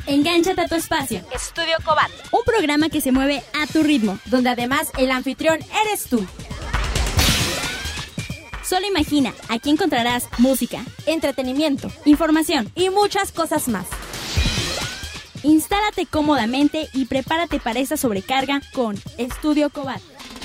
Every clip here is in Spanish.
Engánchate a tu espacio. Estudio Cobat. Un programa que se mueve a tu ritmo, donde además el anfitrión eres tú. Solo imagina, aquí encontrarás música, entretenimiento, información y muchas cosas más. Instálate cómodamente y prepárate para esta sobrecarga con Estudio Cobat.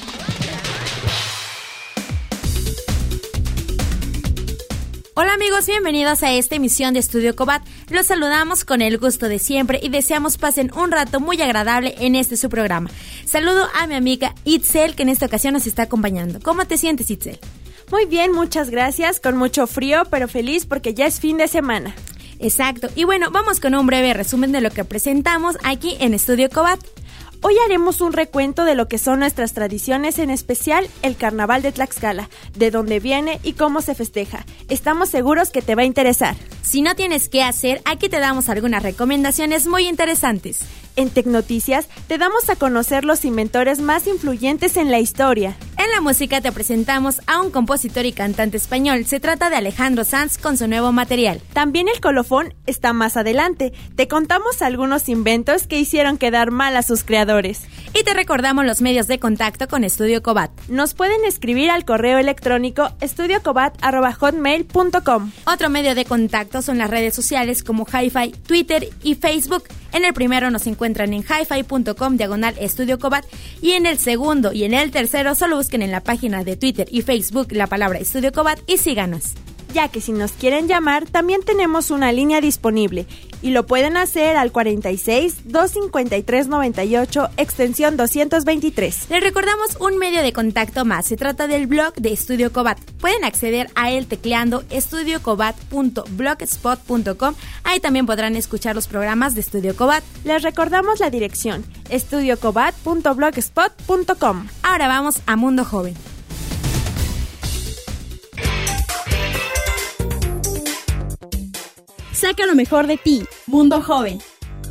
Hola amigos, bienvenidos a esta emisión de Estudio Cobat. Los saludamos con el gusto de siempre y deseamos pasen un rato muy agradable en su programa. Saludo a mi amiga Itzel, que en esta ocasión nos está acompañando. ¿Cómo te sientes, Itzel? Muy bien, muchas gracias, con mucho frío, pero feliz porque ya es fin de semana. Exacto, y bueno, vamos con un breve resumen de lo que presentamos aquí en Estudio Cobat. Hoy haremos un recuento de lo que son nuestras tradiciones, en especial el Carnaval de Tlaxcala, de dónde viene y cómo se festeja. Estamos seguros que te va a interesar. Si no tienes qué hacer, aquí te damos algunas recomendaciones muy interesantes. En Tecnoticias te damos a conocer los inventores más influyentes en la historia. En la música te presentamos a un compositor y cantante español. Se trata de Alejandro Sanz con su nuevo material. También el colofón está más adelante. Te contamos algunos inventos que hicieron quedar mal a sus creadores. Y te recordamos los medios de contacto con Estudio Cobat. Nos pueden escribir al correo electrónico estudiocobat@hotmail.com. Otro medio de contacto son las redes sociales como Hi-Fi, Twitter y Facebook. En el primero nos encuentran en hifi.com/Estudio Cobat y en el segundo y en el tercero solo busquen en la página de Twitter y Facebook la palabra Estudio Cobat y síganos. Ya que si nos quieren llamar, también tenemos una línea disponible y lo pueden hacer al 46-253-98, extensión 223. Les recordamos un medio de contacto más, se trata del blog de Estudio Cobat. Pueden acceder a él tecleando estudiocobat.blogspot.com. Ahí también podrán escuchar los programas de Estudio Cobat. Les recordamos la dirección, estudiocobat.blogspot.com. Ahora vamos a Mundo Joven. Saca lo mejor de ti, Mundo Joven.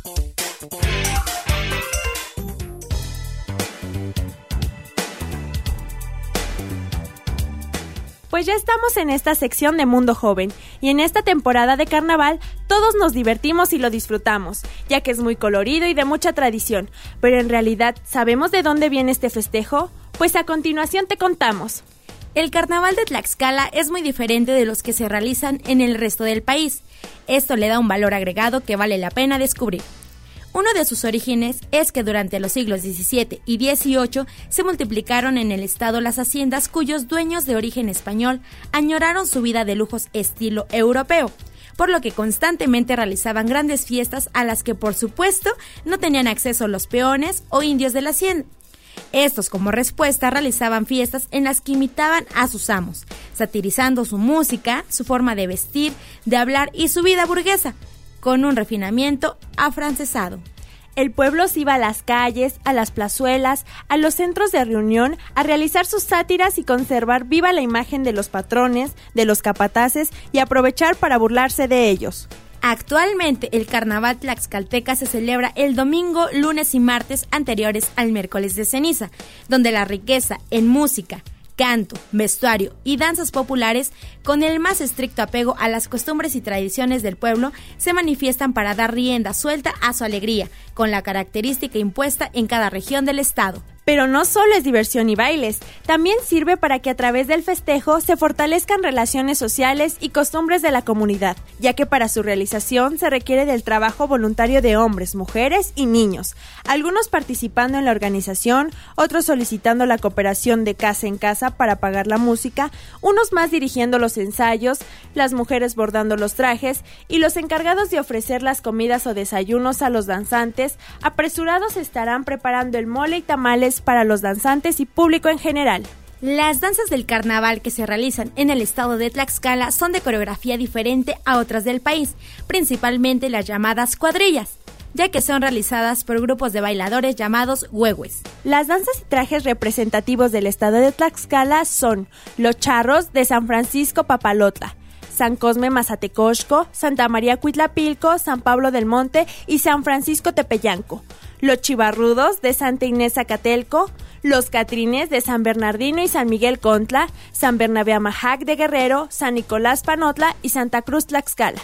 Pues ya estamos en esta sección de Mundo Joven, y en esta temporada de carnaval todos nos divertimos y lo disfrutamos, ya que es muy colorido y de mucha tradición. Pero en realidad, ¿sabemos de dónde viene este festejo? Pues a continuación te contamos. El carnaval de Tlaxcala es muy diferente de los que se realizan en el resto del país. Esto le da un valor agregado que vale la pena descubrir. Uno de sus orígenes es que durante los siglos XVII y XVIII se multiplicaron en el estado las haciendas cuyos dueños de origen español añoraron su vida de lujos estilo europeo, por lo que constantemente realizaban grandes fiestas a las que por supuesto no tenían acceso los peones o indios de la hacienda. Estos, como respuesta, realizaban fiestas en las que imitaban a sus amos, satirizando su música, su forma de vestir, de hablar y su vida burguesa, con un refinamiento afrancesado. El pueblo se iba a las calles, a las plazuelas, a los centros de reunión, a realizar sus sátiras y conservar viva la imagen de los patrones, de los capataces y aprovechar para burlarse de ellos. Actualmente el carnaval tlaxcalteca se celebra el domingo, lunes y martes anteriores al miércoles de ceniza, donde la riqueza en música, canto, vestuario y danzas populares, con el más estricto apego a las costumbres y tradiciones del pueblo, se manifiestan para dar rienda suelta a su alegría, con la característica impuesta en cada región del estado. Pero no solo es diversión y bailes, también sirve para que a través del festejo se fortalezcan relaciones sociales y costumbres de la comunidad, ya que para su realización se requiere del trabajo voluntario de hombres, mujeres y niños, algunos participando en la organización, otros solicitando la cooperación de casa en casa para pagar la música, unos más dirigiendo los ensayos, las mujeres bordando los trajes y los encargados de ofrecer las comidas o desayunos a los danzantes, apresurados estarán preparando el mole y tamales para los danzantes y público en general. Las danzas del carnaval que se realizan en el estado de Tlaxcala son de coreografía diferente a otras del país, principalmente las llamadas cuadrillas, ya que son realizadas por grupos de bailadores llamados huehues. Las danzas y trajes representativos del estado de Tlaxcala son los charros de San Francisco Papalotla, San Cosme Mazatecoxco, Santa María Cuitlapilco, San Pablo del Monte y San Francisco Tepeyanco, los chivarrudos de Santa Inés Zacatelco, los catrines de San Bernardino y San Miguel Contla, San Bernabé Amajac de Guerrero, San Nicolás Panotla y Santa Cruz Tlaxcala.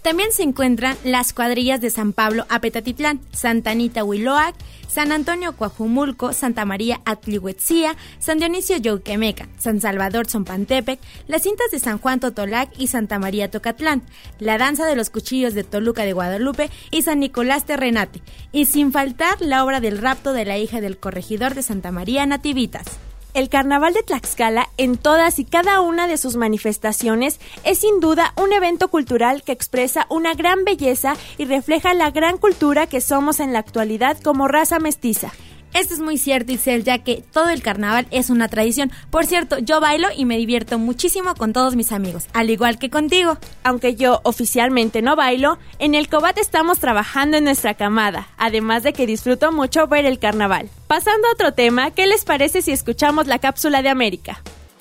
También se encuentran las cuadrillas de San Pablo Apetatitlán, Santa Anita Huiloac, San Antonio Coajumulco, Santa María Atlihuetzía, San Dionisio Yauquemeca, San Salvador Zompantepec, las cintas de San Juan Totolac y Santa María Tocatlán, la danza de los cuchillos de Toluca de Guadalupe y San Nicolás Terrenate, y sin faltar la obra del rapto de la hija del corregidor de Santa María Nativitas. El Carnaval de Tlaxcala, en todas y cada una de sus manifestaciones, es sin duda un evento cultural que expresa una gran belleza y refleja la gran cultura que somos en la actualidad como raza mestiza. Esto es muy cierto, Itzel, ya que todo el carnaval es una tradición. Por cierto, yo bailo y me divierto muchísimo con todos mis amigos, al igual que contigo. Aunque yo oficialmente no bailo, en el Cobat estamos trabajando en nuestra camada, además de que disfruto mucho ver el carnaval. Pasando a otro tema, ¿qué les parece si escuchamos la cápsula de América?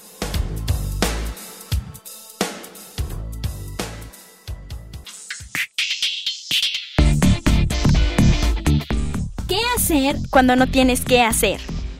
¿Qué hacer cuando no tienes qué hacer?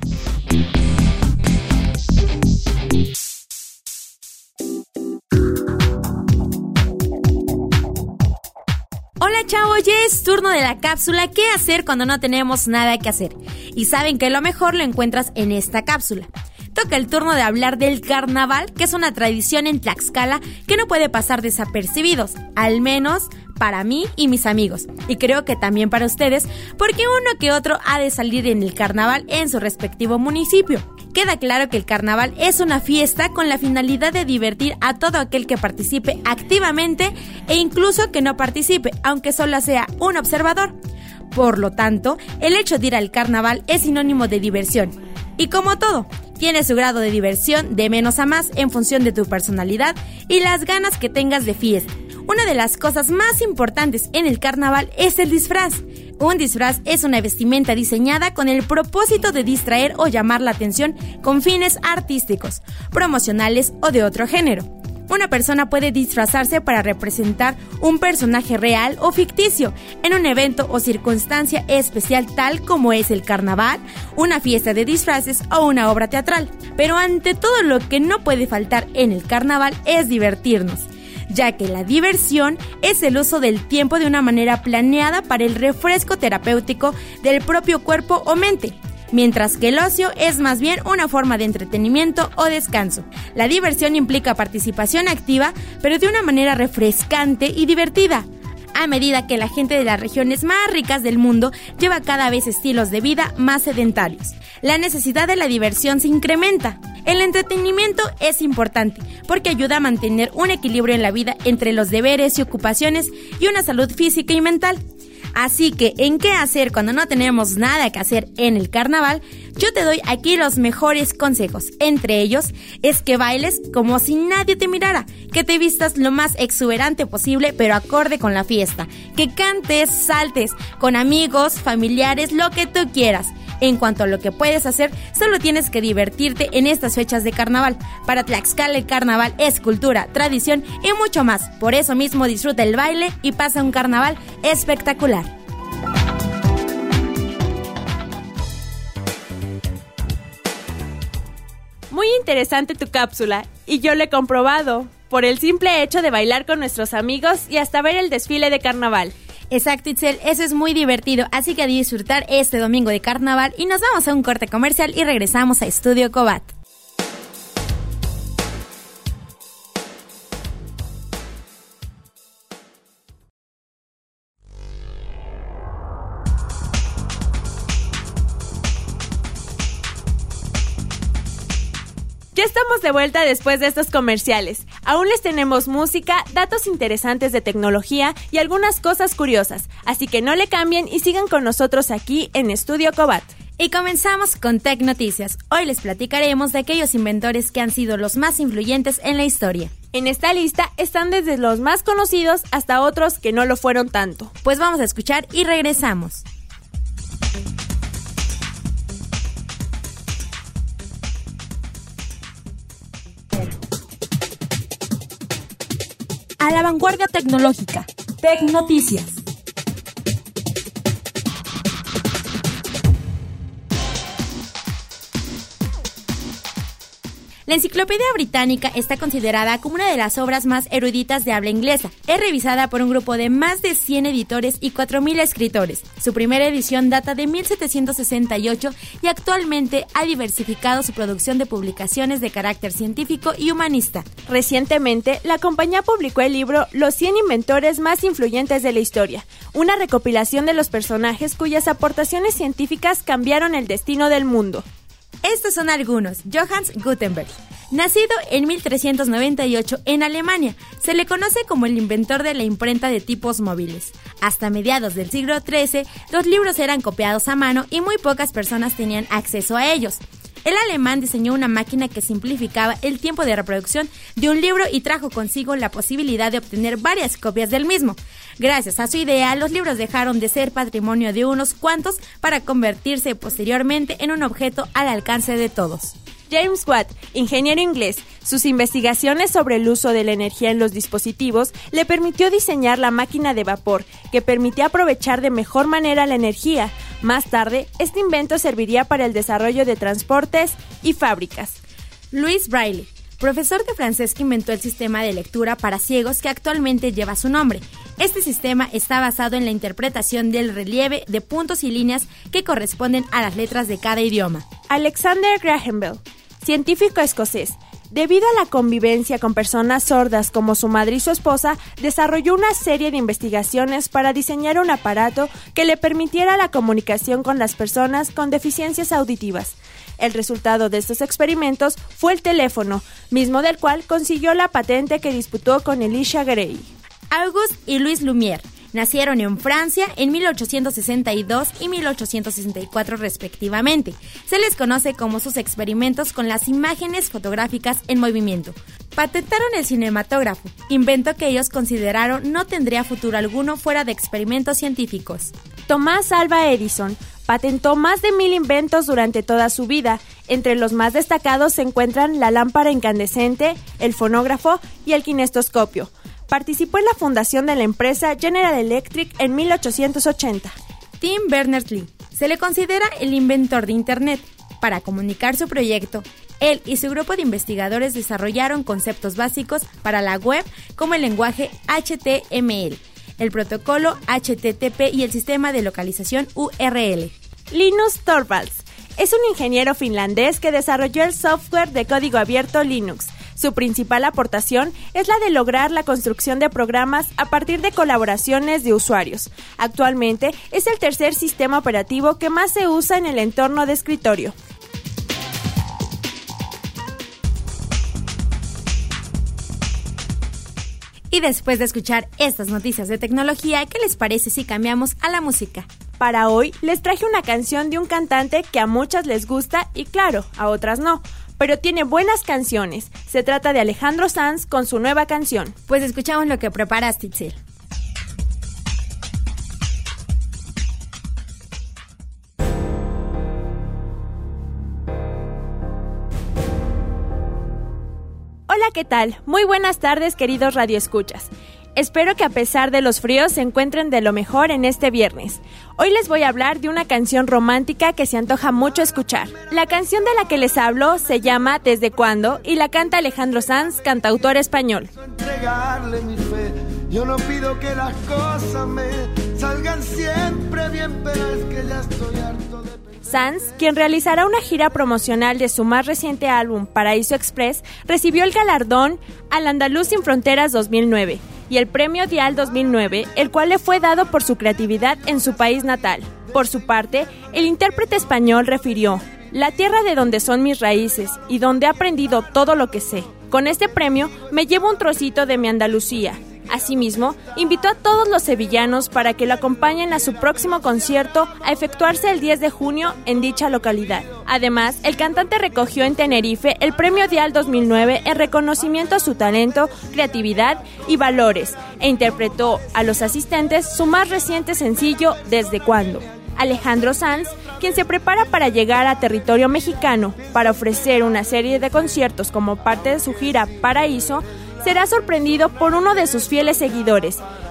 Hola chavos, ya es turno de la cápsula ¿Qué hacer cuando no tenemos nada que hacer? Y saben que lo mejor lo encuentras en esta cápsula. Toca el turno de hablar del carnaval, que es una tradición en Tlaxcala que no puede pasar desapercibidos, al menos para mí y mis amigos, y creo que también para ustedes, porque uno que otro ha de salir en el carnaval en su respectivo municipio. Queda claro que el carnaval es una fiesta con la finalidad de divertir a todo aquel que participe activamente e incluso que no participe, aunque solo sea un observador. Por lo tanto, el hecho de ir al carnaval es sinónimo de diversión. Y como todo, tiene su grado de diversión de menos a más en función de tu personalidad y las ganas que tengas de fiesta. Una de las cosas más importantes en el carnaval es el disfraz. Un disfraz es una vestimenta diseñada con el propósito de distraer o llamar la atención con fines artísticos, promocionales o de otro género. Una persona puede disfrazarse para representar un personaje real o ficticio en un evento o circunstancia especial tal como es el carnaval, una fiesta de disfraces o una obra teatral. Pero ante todo, lo que no puede faltar en el carnaval es divertirnos, ya que la diversión es el uso del tiempo de una manera planeada para el refresco terapéutico del propio cuerpo o mente, mientras que el ocio es más bien una forma de entretenimiento o descanso. La diversión implica participación activa, pero de una manera refrescante y divertida. A medida que la gente de las regiones más ricas del mundo lleva cada vez estilos de vida más sedentarios, la necesidad de la diversión se incrementa. El entretenimiento es importante porque ayuda a mantener un equilibrio en la vida entre los deberes y ocupaciones y una salud física y mental. Así que, ¿en qué hacer cuando no tenemos nada que hacer en el carnaval? Yo te doy aquí los mejores consejos. Entre ellos, es que bailes como si nadie te mirara, que te vistas lo más exuberante posible, pero acorde con la fiesta, que cantes, saltes, con amigos, familiares, lo que tú quieras. En cuanto a lo que puedes hacer, solo tienes que divertirte en estas fechas de carnaval. Para Tlaxcala el carnaval es cultura, tradición y mucho más. Por eso mismo disfruta el baile y pasa un carnaval espectacular. Muy interesante tu cápsula, y yo lo he comprobado, por el simple hecho de bailar con nuestros amigos y hasta ver el desfile de carnaval. Exacto, Itzel, eso es muy divertido, así que a disfrutar este domingo de carnaval y nos vamos a un corte comercial y regresamos a Estudio Cobat. Ya estamos de vuelta después de estos comerciales. Aún les tenemos música, datos interesantes de tecnología y algunas cosas curiosas. Así que no le cambien y sigan con nosotros aquí en Estudio Cobat. Y comenzamos con Tech Noticias. Hoy les platicaremos de aquellos inventores que han sido los más influyentes en la historia. En esta lista están desde los más conocidos hasta otros que no lo fueron tanto. Pues vamos a escuchar y regresamos. A la vanguardia tecnológica. Tech Noticias. La Enciclopedia Británica está considerada como una de las obras más eruditas de habla inglesa. Es revisada por un grupo de más de 100 editores y 4.000 escritores. Su primera edición data de 1768 y actualmente ha diversificado su producción de publicaciones de carácter científico y humanista. Recientemente, la compañía publicó el libro Los 100 inventores más influyentes de la historia, una recopilación de los personajes cuyas aportaciones científicas cambiaron el destino del mundo. Estos son algunos. Johannes Gutenberg. Nacido en 1398 en Alemania, se le conoce como el inventor de la imprenta de tipos móviles. Hasta mediados del siglo XIII, los libros eran copiados a mano y muy pocas personas tenían acceso a ellos. El alemán diseñó una máquina que simplificaba el tiempo de reproducción de un libro y trajo consigo la posibilidad de obtener varias copias del mismo. Gracias a su idea, los libros dejaron de ser patrimonio de unos cuantos para convertirse posteriormente en un objeto al alcance de todos. James Watt, ingeniero inglés, sus investigaciones sobre el uso de la energía en los dispositivos le permitió diseñar la máquina de vapor, que permitía aprovechar de mejor manera la energía. Más tarde, este invento serviría para el desarrollo de transportes y fábricas. Louis Braille, profesor de francés que inventó el sistema de lectura para ciegos que actualmente lleva su nombre. Este sistema está basado en la interpretación del relieve de puntos y líneas que corresponden a las letras de cada idioma. Alexander Graham Bell, científico escocés. Debido a la convivencia con personas sordas como su madre y su esposa, desarrolló una serie de investigaciones para diseñar un aparato que le permitiera la comunicación con las personas con deficiencias auditivas. El resultado de estos experimentos fue el teléfono, mismo del cual consiguió la patente que disputó con Elisha Gray. Auguste y Louis Lumière nacieron en Francia en 1862 y 1864 respectivamente. Se les conoce como sus experimentos con las imágenes fotográficas en movimiento. Patentaron el cinematógrafo, invento que ellos consideraron no tendría futuro alguno fuera de experimentos científicos. Thomas Alva Edison patentó más de 1,000 inventos durante toda su vida. Entre los más destacados se encuentran la lámpara incandescente, el fonógrafo y el kinestoscopio. Participó en la fundación de la empresa General Electric en 1880. Tim Berners-Lee se le considera el inventor de Internet. Para comunicar su proyecto, él y su grupo de investigadores desarrollaron conceptos básicos para la web como el lenguaje HTML, el protocolo HTTP y el sistema de localización URL. Linus Torvalds es un ingeniero finlandés que desarrolló el software de código abierto Linux. Su principal aportación es la de lograr la construcción de programas a partir de colaboraciones de usuarios. Actualmente es el tercer sistema operativo que más se usa en el entorno de escritorio. Y después de escuchar estas noticias de tecnología, ¿qué les parece si cambiamos a la música? Para hoy les traje una canción de un cantante que a muchas les gusta y claro, a otras no, pero tiene buenas canciones. Se trata de Alejandro Sanz con su nueva canción. Pues escuchamos lo que preparaste, Itzel. Hola, ¿qué tal? Muy buenas tardes, queridos radioescuchas. Espero que a pesar de los fríos se encuentren de lo mejor en este viernes. Hoy les voy a hablar de una canción romántica que se antoja mucho escuchar. La canción de la que les hablo se llama ¿Desde cuándo? Y la canta Alejandro Sanz, cantautor español. Entregarle mi fe. Yo no pido que las cosas me salgan siempre bien, pero es que ya estoy harto de pensar. Sanz, quien realizará una gira promocional de su más reciente álbum Paraíso Express, recibió el galardón Al Andaluz Sin Fronteras 2009 y el Premio Dial 2009, el cual le fue dado por su creatividad en su país natal. Por su parte, el intérprete español refirió: la tierra de donde son mis raíces y donde he aprendido todo lo que sé. Con este premio me llevo un trocito de mi Andalucía. Asimismo, invitó a todos los sevillanos para que lo acompañen a su próximo concierto a efectuarse el 10 de junio en dicha localidad. Además, el cantante recogió en Tenerife el Premio Dial 2009 en reconocimiento a su talento, creatividad y valores, e interpretó a los asistentes su más reciente sencillo, ¿Desde cuándo? Alejandro Sanz, quien se prepara para llegar a territorio mexicano para ofrecer una serie de conciertos como parte de su gira Paraíso, será sorprendido por uno de sus fieles seguidores,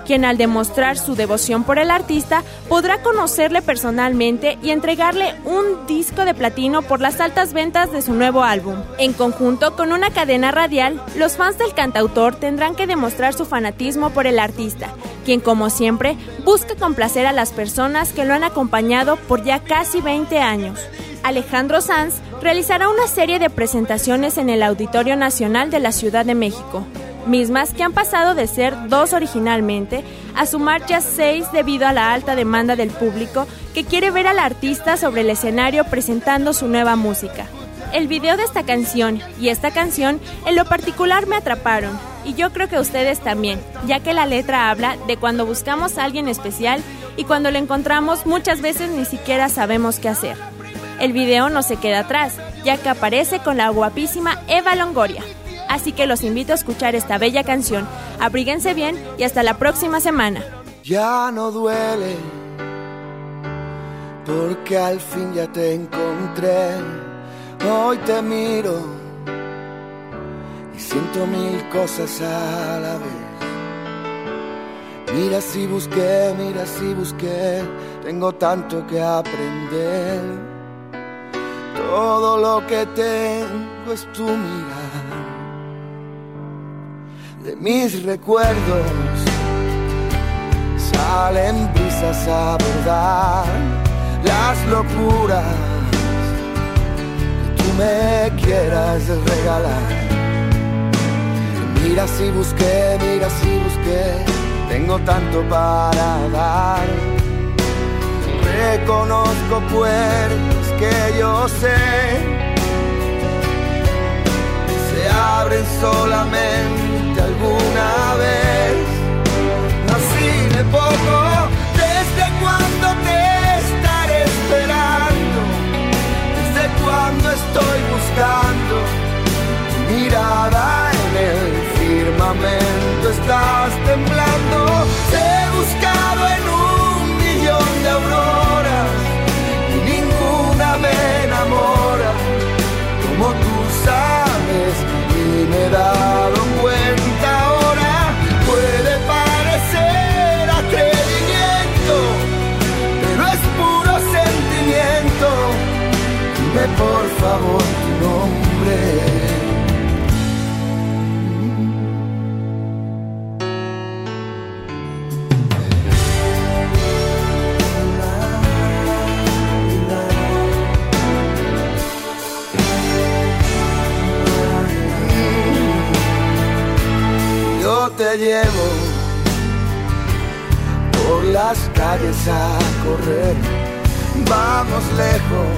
quien al demostrar su devoción por el artista podrá conocerle personalmente y entregarle un disco de platino por las altas ventas de su nuevo álbum. En conjunto con una cadena radial, los fans del cantautor tendrán que demostrar su fanatismo por el artista, quien como siempre busca complacer a las personas que lo han acompañado por ya casi 20 años. Alejandro Sanz realizará una serie de presentaciones en el Auditorio Nacional de la Ciudad de México, mismas que han pasado de ser 2 originalmente a sumar ya 6 debido a la alta demanda del público que quiere ver al artista sobre el escenario presentando su nueva música. El video de esta canción y esta canción en lo particular me atraparon, y yo creo que ustedes también, ya que la letra habla de cuando buscamos a alguien especial y cuando lo encontramos muchas veces ni siquiera sabemos qué hacer. El video no se queda atrás, ya que aparece con la guapísima Eva Longoria. Así que los invito a escuchar esta bella canción. Abríguense bien y hasta la próxima semana. Ya no duele, porque al fin ya te encontré. Hoy te miro y siento 1000 cosas a la vez. Mira si busqué, tengo tanto que aprender. Todo lo que tengo es tu mirar. De mis recuerdos salen brisas a bordar las locuras que tú me quieras regalar. Mira si busqué, tengo tanto para dar. Reconozco puertas que yo sé se abren solamente alguna vez. Así de poco, ¿desde cuándo te estaré esperando? ¿Desde cuándo estoy buscando tu mirada en el firmamento? Estás temblando. Te he buscado en 1.000.000 de auroras y ninguna me enamora como tú sabes, y me he dado cuenta ahora. Puede parecer atrevimiento, pero es puro sentimiento. Dime por favor tu nombre. Te llevo por las calles a correr, vamos lejos,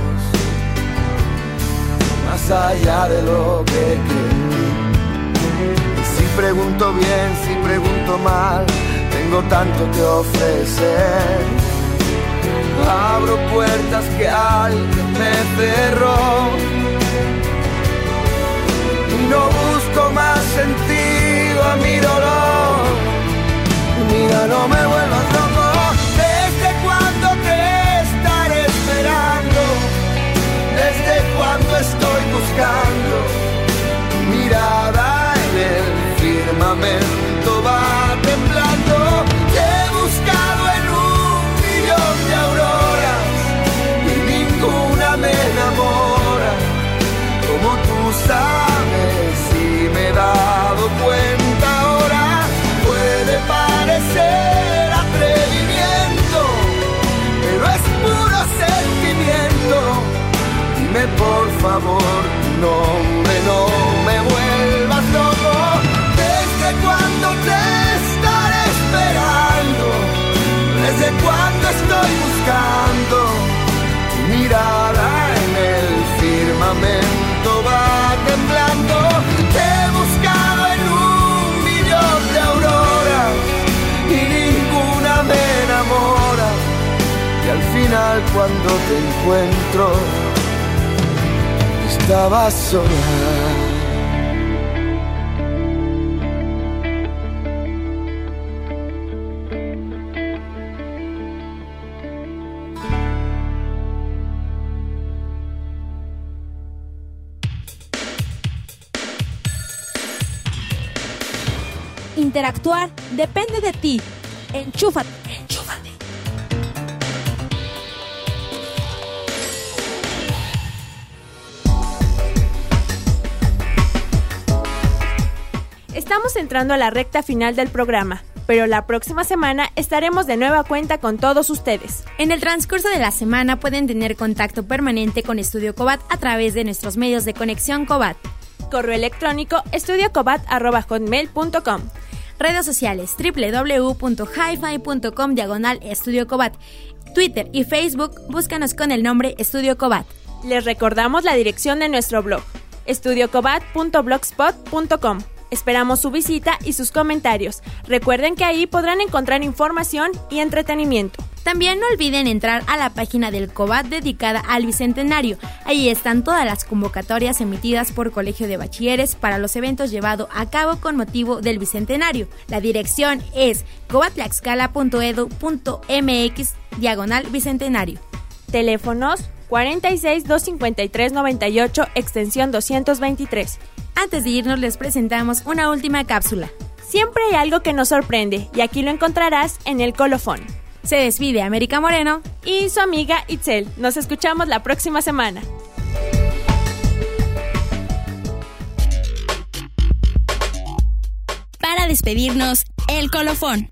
más allá de lo que creí. Si pregunto bien, si pregunto mal, tengo tanto que ofrecer. Abro puertas que alguien me cerró y no busco más sentido a mi dolor. Mira, no me vuelvas loco. ¿Desde cuándo te estaré esperando? ¿Desde cuándo estoy buscando tu mirada en el firmamento? Va temblando. Te he buscado en 1.000.000 de auroras y ninguna me enamora como tú sabes, y me he dado cuenta ahora. Puede parecer atrevimiento, pero es puro sentimiento. Dime por favor tu nombre, no me vuelvas loco. ¿Desde cuándo te estaré esperando? ¿Desde cuándo estoy buscando tu mirada en el firmamento? Va temblando. Te he buscado en 1.000.000 de auroras y ninguna me enamora. Y al final cuando te encuentro estabas sola. Interactuar depende de ti. Enchúfate. Estamos entrando a la recta final del programa, pero la próxima semana estaremos de nueva cuenta con todos ustedes. En el transcurso de la semana pueden tener contacto permanente con Estudio Cobat a través de nuestros medios de conexión Cobat. Correo electrónico estudiocobat@hotmail.com. Redes sociales www.hifi.com/Estudio Cobat. Twitter y Facebook, búscanos con el nombre Estudio Cobat. Les recordamos la dirección de nuestro blog, estudiocobat.blogspot.com. Esperamos su visita y sus comentarios. Recuerden que ahí podrán encontrar información y entretenimiento. También no olviden entrar a la página del Cobat dedicada al Bicentenario. Ahí están todas las convocatorias emitidas por Colegio de Bachilleres para los eventos llevados a cabo con motivo del Bicentenario. La dirección es cobatlaxcala.edu.mx/Bicentenario. Teléfonos 46-253-98, extensión 223. Antes de irnos les presentamos una última cápsula. Siempre hay algo que nos sorprende y aquí lo encontrarás en el colofón. Se despide América Moreno y su amiga Itzel. Nos escuchamos la próxima semana. Para despedirnos, el colofón.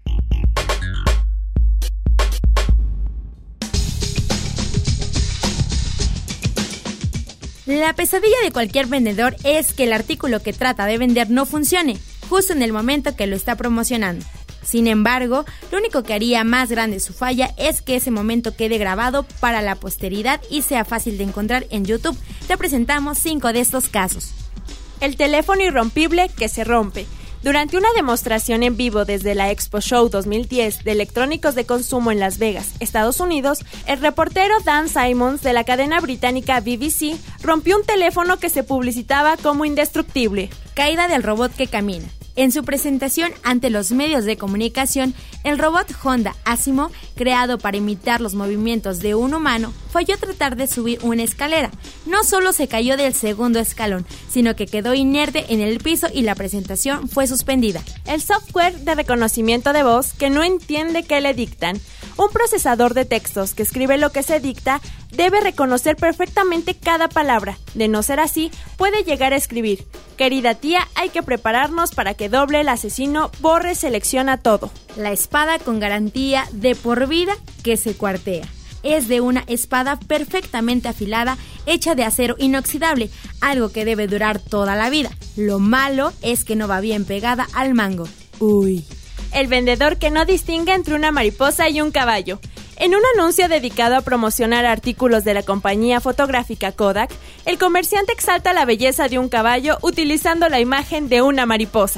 La pesadilla de cualquier vendedor es que el artículo que trata de vender no funcione, justo en el momento que lo está promocionando. Sin embargo, lo único que haría más grande su falla es que ese momento quede grabado para la posteridad y sea fácil de encontrar en YouTube. Te presentamos 5 de estos casos. El teléfono irrompible que se rompe. Durante una demostración en vivo desde la Expo Show 2010 de electrónicos de consumo en Las Vegas, Estados Unidos, el reportero Dan Simons de la cadena británica BBC rompió un teléfono que se publicitaba como indestructible. Caída del robot que camina. En su presentación ante los medios de comunicación, el robot Honda Asimo, creado para imitar los movimientos de un humano, falló tratar de subir una escalera. No solo se cayó del segundo escalón, sino que quedó inerte en el piso y la presentación fue suspendida. El software de reconocimiento de voz que no entiende qué le dictan. Un procesador de textos que escribe lo que se dicta debe reconocer perfectamente cada palabra. De no ser así, puede llegar a escribir: querida tía, hay que prepararnos para que doble el asesino borre selecciona todo. La espada con garantía de por vida que se cuartea. Es de una espada perfectamente afilada, hecha de acero inoxidable, algo que debe durar toda la vida. Lo malo es que no va bien pegada al mango. Uy. El vendedor que no distingue entre una mariposa y un caballo. En un anuncio dedicado a promocionar artículos de la compañía fotográfica Kodak, el comerciante exalta la belleza de un caballo utilizando la imagen de una mariposa.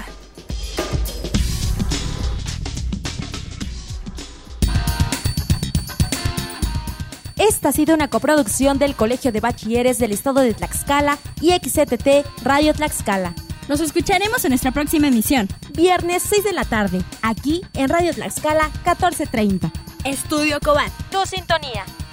Esta ha sido una coproducción del Colegio de Bachilleres del Estado de Tlaxcala y XCTT Radio Tlaxcala. Nos escucharemos en nuestra próxima emisión. Viernes 6 de la tarde, aquí en Radio Tlaxcala 1430. Estudio Cobat. Tu sintonía.